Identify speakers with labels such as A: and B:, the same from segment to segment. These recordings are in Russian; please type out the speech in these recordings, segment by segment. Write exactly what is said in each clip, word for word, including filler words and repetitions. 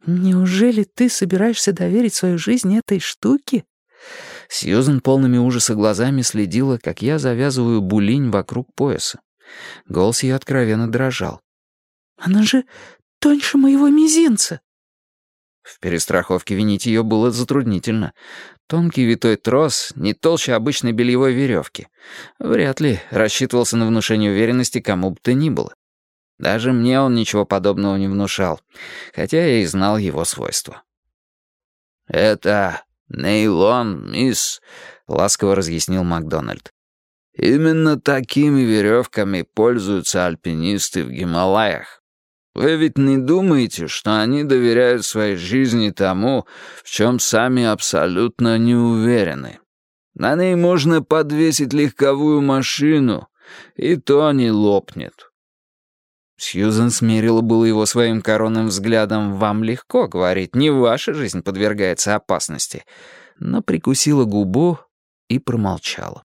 A: «Неужели ты собираешься доверить свою жизнь этой штуке?» Сьюзен полными ужаса глазами следила, как я завязываю булинь вокруг пояса. Голос ее откровенно дрожал. «Она же тоньше моего мизинца!» В перестраховке винить ее было затруднительно. Тонкий витой трос не толще обычной бельевой веревки. Вряд ли рассчитывался на внушение уверенности кому бы то ни было. Даже мне он ничего подобного не внушал, хотя я и знал его свойства. «Это нейлон, мисс», — ласково разъяснил Макдональд. «Именно такими веревками пользуются альпинисты в Гималаях. Вы ведь не думаете, что они доверяют своей жизни тому, в чем сами абсолютно не уверены? На ней можно подвесить легковую машину, и то не лопнет». Сьюзен смерила было его своим коронным взглядом. «Вам легко говорить, не ваша жизнь подвергается опасности», но прикусила губу и промолчала.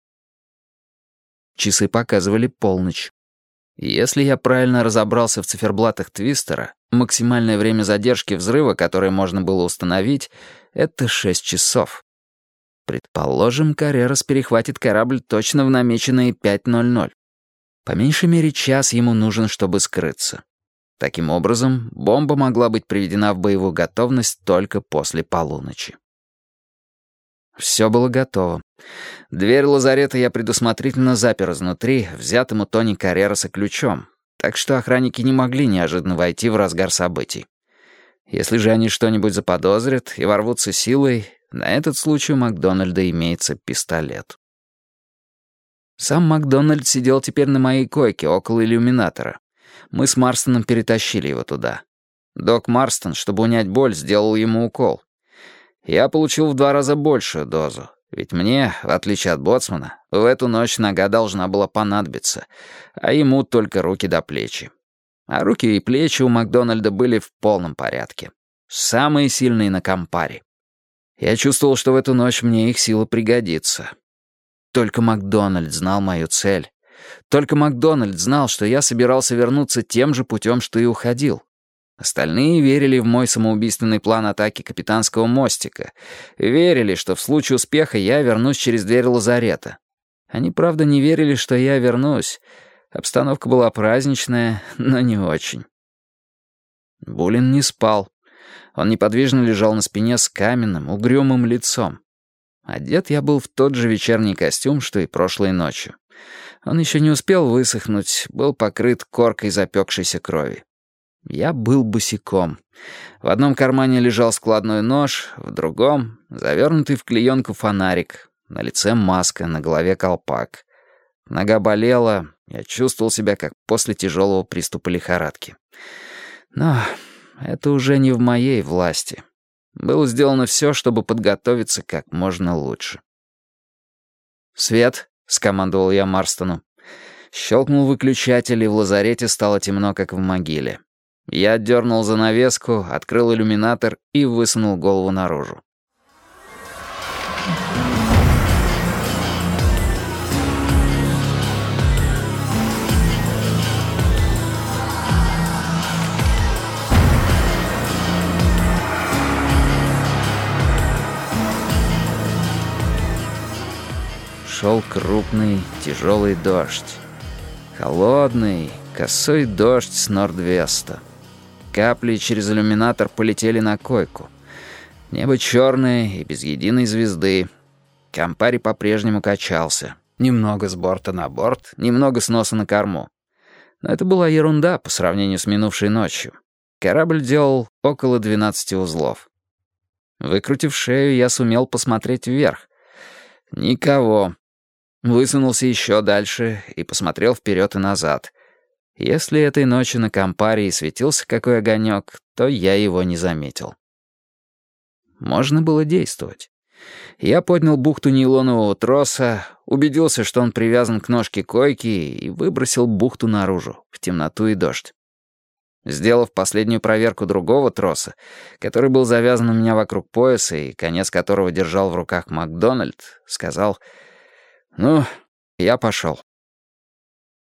A: Часы показывали полночь. Если я правильно разобрался в циферблатах Твистера, максимальное время задержки взрыва, которое можно было установить, это шесть часов. Предположим, Каррерас перехватит корабль точно в намеченные пять ноль ноль. По меньшей мере час ему нужен, чтобы скрыться. Таким образом, бомба могла быть приведена в боевую готовность только после полуночи. Все было готово. Дверь лазарета я предусмотрительно запер изнутри, взятым у Тони Каррераса ключом, так что охранники не могли неожиданно войти в разгар событий. Если же они что-нибудь заподозрят и ворвутся силой, на этот случай у Макдональда имеется пистолет. Сам Макдональд сидел теперь на моей койке около иллюминатора. Мы с Марстоном перетащили его туда. Док Марстон, чтобы унять боль, сделал ему укол. Я получил в два раза большую дозу, ведь мне, в отличие от боцмана, в эту ночь нога должна была понадобиться, а ему только руки до плечи. А руки и плечи у Макдональда были в полном порядке. Самые сильные на Кампаре. Я чувствовал, что в эту ночь мне их сила пригодится. Только Макдональд знал мою цель. Только Макдональд знал, что я собирался вернуться тем же путем, что и уходил. Остальные верили в мой самоубийственный план атаки капитанского мостика. Верили, что в случае успеха я вернусь через дверь лазарета. Они, правда, не верили, что я вернусь. Обстановка была праздничная, но не очень. Булин не спал. Он неподвижно лежал на спине с каменным, угрюмым лицом. Одет я был в тот же вечерний костюм, что и прошлой ночью. Он еще не успел высохнуть, был покрыт коркой запекшейся крови. Я был босиком. В одном кармане лежал складной нож, в другом — завернутый в клеенку фонарик, на лице маска, на голове колпак. Нога болела, я чувствовал себя как после тяжелого приступа лихорадки. Но это уже не в моей власти. Было сделано все, чтобы подготовиться как можно лучше. «Свет», — скомандовал я Марстону. Щелкнул выключатель, и в лазарете стало темно, как в могиле. Я отдернул занавеску, открыл иллюминатор и высунул голову наружу. Шел крупный, тяжелый дождь. Холодный, косой дождь с норд-веста. Капли через иллюминатор полетели на койку. Небо черное и без единой звезды. Кампари по-прежнему качался. Немного с борта на борт, немного с носа на корму. Но это была ерунда по сравнению с минувшей ночью. Корабль делал около двенадцати узлов. Выкрутив шею, я сумел посмотреть вверх. Никого. Высунулся еще дальше и посмотрел вперед и назад. Если этой ночью на Кампаре и светился какой огонек, то я его не заметил. Можно было действовать. Я поднял бухту нейлонового троса, убедился, что он привязан к ножке койки, и выбросил бухту наружу, в темноту и дождь. Сделав последнюю проверку другого троса, который был завязан у меня вокруг пояса и конец которого держал в руках Макдональд, сказал: «Ну, я пошел».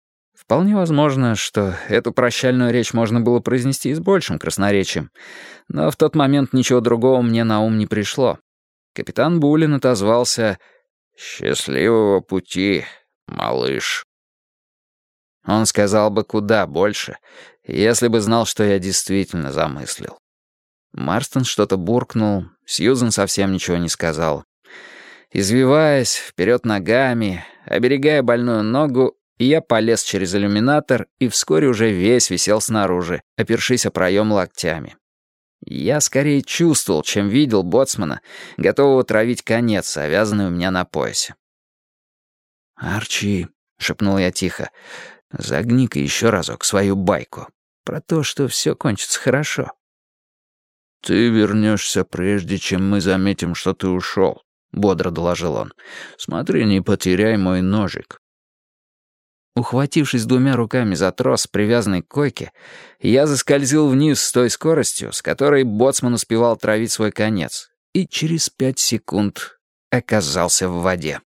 A: Вполне возможно, что эту прощальную речь можно было произнести и с большим красноречием, но в тот момент ничего другого мне на ум не пришло. Капитан Булин отозвался «Счастливого пути, малыш». Он сказал бы куда больше, если бы знал, что я действительно замыслил. Марстон что-то буркнул, Сьюзен совсем ничего не сказал. Извиваясь, вперед ногами, оберегая больную ногу, я полез через иллюминатор и вскоре уже весь висел снаружи, опершись о проем локтями. Я скорее чувствовал, чем видел боцмана, готового травить конец, завязанный у меня на поясе. «Арчи», — шепнул я тихо, — «загни-ка еще разок свою байку про то, что все кончится хорошо». «Ты вернешься, прежде чем мы заметим, что ты ушел», — бодро доложил он. «Смотри, не потеряй мой ножик». Ухватившись двумя руками за трос, привязанный к койке, я заскользил вниз с той скоростью, с которой боцман успевал травить свой конец, и через пять секунд оказался в воде.